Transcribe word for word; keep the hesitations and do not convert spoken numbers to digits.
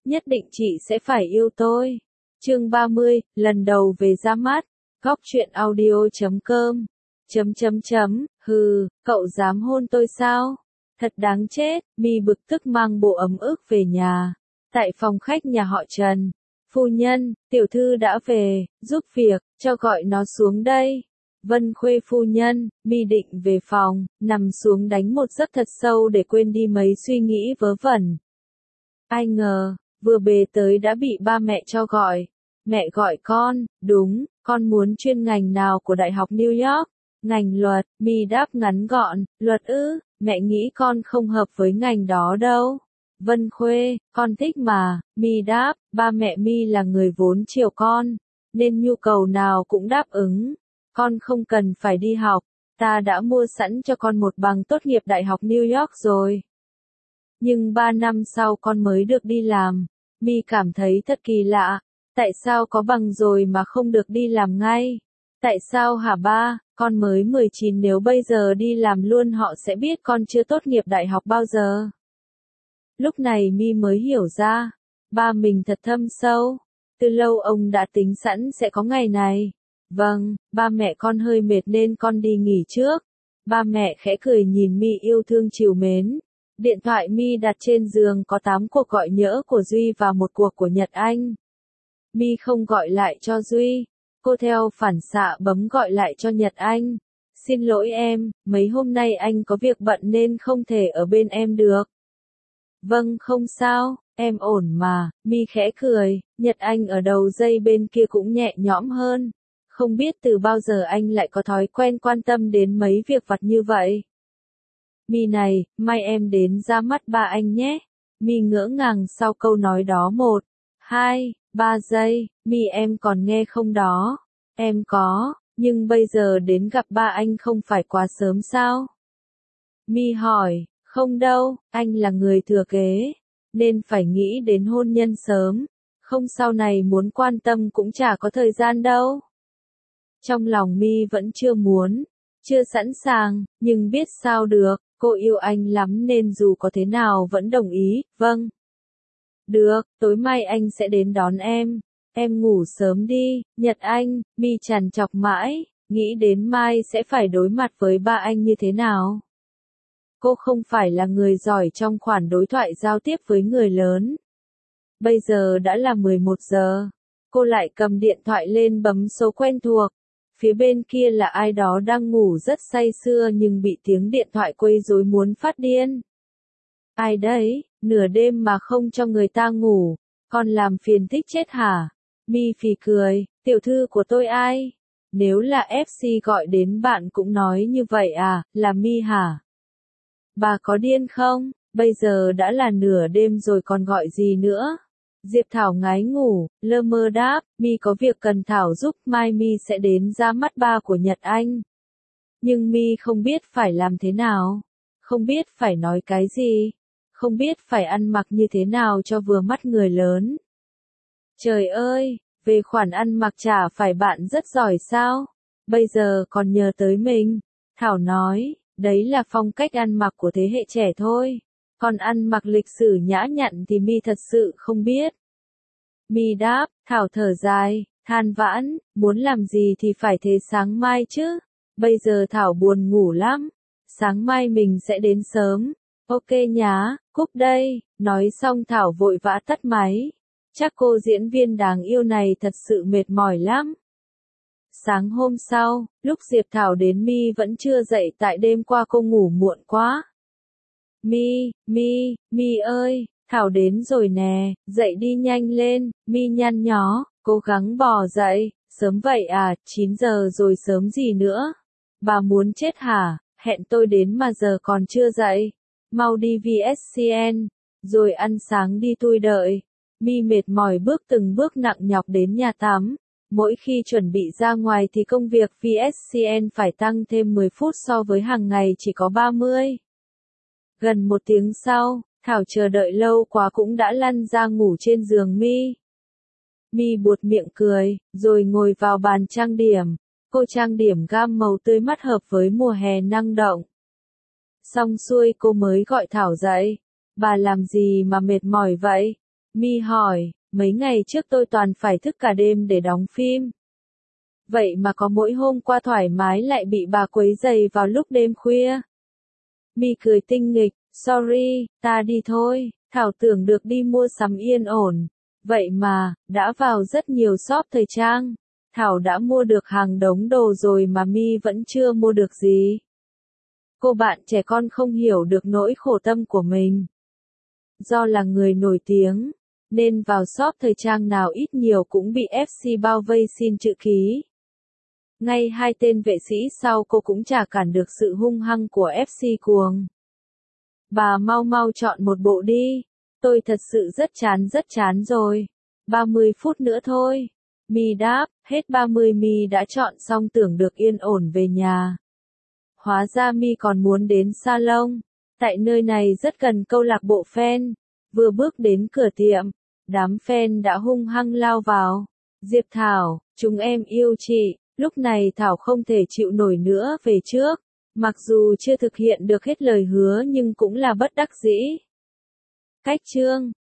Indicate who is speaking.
Speaker 1: nhất định chị sẽ phải yêu tôi. Chương ba mươi, lần đầu về ra mắt. Góc truyện audio chấm com. Chấm chấm chấm, hừ, cậu dám hôn tôi sao? Thật đáng chết, Mi bực tức mang bộ ấm ức về nhà. Tại phòng khách nhà họ Trần, phu nhân, tiểu thư đã về, giúp việc, cho gọi nó xuống đây. Vân Khuê phu nhân, Mi định về phòng, nằm xuống đánh một giấc thật sâu để quên đi mấy suy nghĩ vớ vẩn. Ai ngờ, vừa bề tới đã bị ba mẹ cho gọi. Mẹ gọi con, đúng, con muốn chuyên ngành nào của Đại học New York? Ngành luật, Mi đáp ngắn gọn, luật ư, mẹ nghĩ con không hợp với ngành đó đâu. Vân Khuê, con thích mà, Mi đáp, ba mẹ Mi là người vốn chiều con, nên nhu cầu nào cũng đáp ứng. Con không cần phải đi học, ta đã mua sẵn cho con một bằng tốt nghiệp Đại học New York rồi. Nhưng ba năm sau con mới được đi làm. Mi cảm thấy thật kỳ lạ, tại sao có bằng rồi mà không được đi làm ngay? Tại sao hả ba, con mới mười chín, nếu bây giờ đi làm luôn họ sẽ biết con chưa tốt nghiệp đại học bao giờ. Lúc này Mi mới hiểu ra, ba mình thật thâm sâu, từ lâu ông đã tính sẵn sẽ có ngày này. Vâng, ba mẹ con hơi mệt nên con đi nghỉ trước. Ba mẹ khẽ cười nhìn Mi yêu thương trìu mến. Điện thoại Mi đặt trên giường có tám cuộc gọi nhỡ của Duy và một cuộc của Nhật Anh. Mi không gọi lại cho Duy, cô theo phản xạ bấm gọi lại cho Nhật Anh. Xin lỗi em, mấy hôm nay anh có việc bận nên không thể ở bên em được. Vâng không sao, em ổn mà, Mi khẽ cười, Nhật Anh ở đầu dây bên kia cũng nhẹ nhõm hơn. Không biết từ bao giờ anh lại có thói quen quan tâm đến mấy việc vặt như vậy. Mi này, mai em đến ra mắt ba anh nhé. Mi ngỡ ngàng sau câu nói đó một, hai, ba giây, Mi em còn nghe không đó? Em có, nhưng bây giờ đến gặp ba anh không phải quá sớm sao? Mi hỏi, không đâu, anh là người thừa kế, nên phải nghĩ đến hôn nhân sớm, không sau này muốn quan tâm cũng chả có thời gian đâu. Trong lòng Mi vẫn chưa muốn, chưa sẵn sàng, nhưng biết sao được, cô yêu anh lắm nên dù có thế nào vẫn đồng ý, vâng. Được, tối mai anh sẽ đến đón em, em ngủ sớm đi, Nhật Anh, Mi trằn trọc mãi, nghĩ đến mai sẽ phải đối mặt với ba anh như thế nào. Cô không phải là người giỏi trong khoản đối thoại giao tiếp với người lớn. Bây giờ đã là mười một giờ, cô lại cầm điện thoại lên bấm số quen thuộc. Phía bên kia là ai đó đang ngủ rất say sưa nhưng bị tiếng điện thoại quấy rối muốn phát điên. Ai đấy, nửa đêm mà không cho người ta ngủ, còn làm phiền thích chết hả? Mi phì cười, tiểu thư của tôi ai? Nếu là ép xê gọi đến bạn cũng nói như vậy à, là Mi hả? Bà có điên không? Bây giờ đã là nửa đêm rồi còn gọi gì nữa? Diệp Thảo ngái ngủ, lơ mơ đáp, Mi có việc cần Thảo giúp, mai Mi sẽ đến ra mắt ba của Nhật Anh. Nhưng Mi không biết phải làm thế nào, không biết phải nói cái gì, không biết phải ăn mặc như thế nào cho vừa mắt người lớn. Trời ơi, về khoản ăn mặc chả phải bạn rất giỏi sao? Bây giờ còn nhờ tới mình. Thảo nói, đấy là phong cách ăn mặc của thế hệ trẻ thôi. Còn ăn mặc lịch sử nhã nhặn thì Mi thật sự không biết. Mi đáp, Thảo thở dài, than vãn, muốn làm gì thì phải thế sáng mai chứ. Bây giờ Thảo buồn ngủ lắm. Sáng mai mình sẽ đến sớm. Ok nhá, cúp đây. Nói xong Thảo vội vã tắt máy. Chắc cô diễn viên đáng yêu này thật sự mệt mỏi lắm. Sáng hôm sau, lúc Diệp Thảo đến Mi vẫn chưa dậy tại đêm qua cô ngủ muộn quá. Mi, Mi, Mi ơi, Thảo đến rồi nè, dậy đi nhanh lên, Mi nhăn nhó, cố gắng bò dậy, sớm vậy à, chín giờ rồi sớm gì nữa. Bà muốn chết hả, hẹn tôi đến mà giờ còn chưa dậy, mau đi vê ét xê en, rồi ăn sáng đi tôi đợi. Mi mệt mỏi bước từng bước nặng nhọc đến nhà tắm. Mỗi khi chuẩn bị ra ngoài thì công việc vê ét xê en phải tăng thêm mười phút so với hàng ngày chỉ có ba mươi. Gần một tiếng sau, Thảo chờ đợi lâu quá cũng đã lăn ra ngủ trên giường Mi. Mi buột miệng cười, rồi ngồi vào bàn trang điểm. Cô trang điểm gam màu tươi mắt hợp với mùa hè năng động. Xong xuôi cô mới gọi Thảo dậy. Bà làm gì mà mệt mỏi vậy? My hỏi, mấy ngày trước tôi toàn phải thức cả đêm để đóng phim. Vậy mà có mỗi hôm qua thoải mái lại bị bà quấy rầy vào lúc đêm khuya. My cười tinh nghịch, sorry, ta đi thôi. Thảo tưởng được đi mua sắm yên ổn. Vậy mà, đã vào rất nhiều shop thời trang. Thảo đã mua được hàng đống đồ rồi mà My vẫn chưa mua được gì. Cô bạn trẻ con không hiểu được nỗi khổ tâm của mình. Do là người nổi tiếng, nên vào shop thời trang nào ít nhiều cũng bị ép xê bao vây xin chữ ký. Ngay hai tên vệ sĩ sau cô cũng chả cản được sự hung hăng của ép xê cuồng. Bà mau mau chọn một bộ đi. Tôi thật sự rất chán rất chán rồi. ba mươi phút nữa thôi. My đáp, hết ba mươi My đã chọn xong tưởng được yên ổn về nhà. Hóa ra My còn muốn đến salon. Tại nơi này rất gần câu lạc bộ fan. Vừa bước đến cửa tiệm, đám fan đã hung hăng lao vào. Diệp Thảo, chúng em yêu chị. Lúc này Thảo không thể chịu nổi nữa về trước. Mặc dù chưa thực hiện được hết lời hứa nhưng cũng là bất đắc dĩ. Cách chương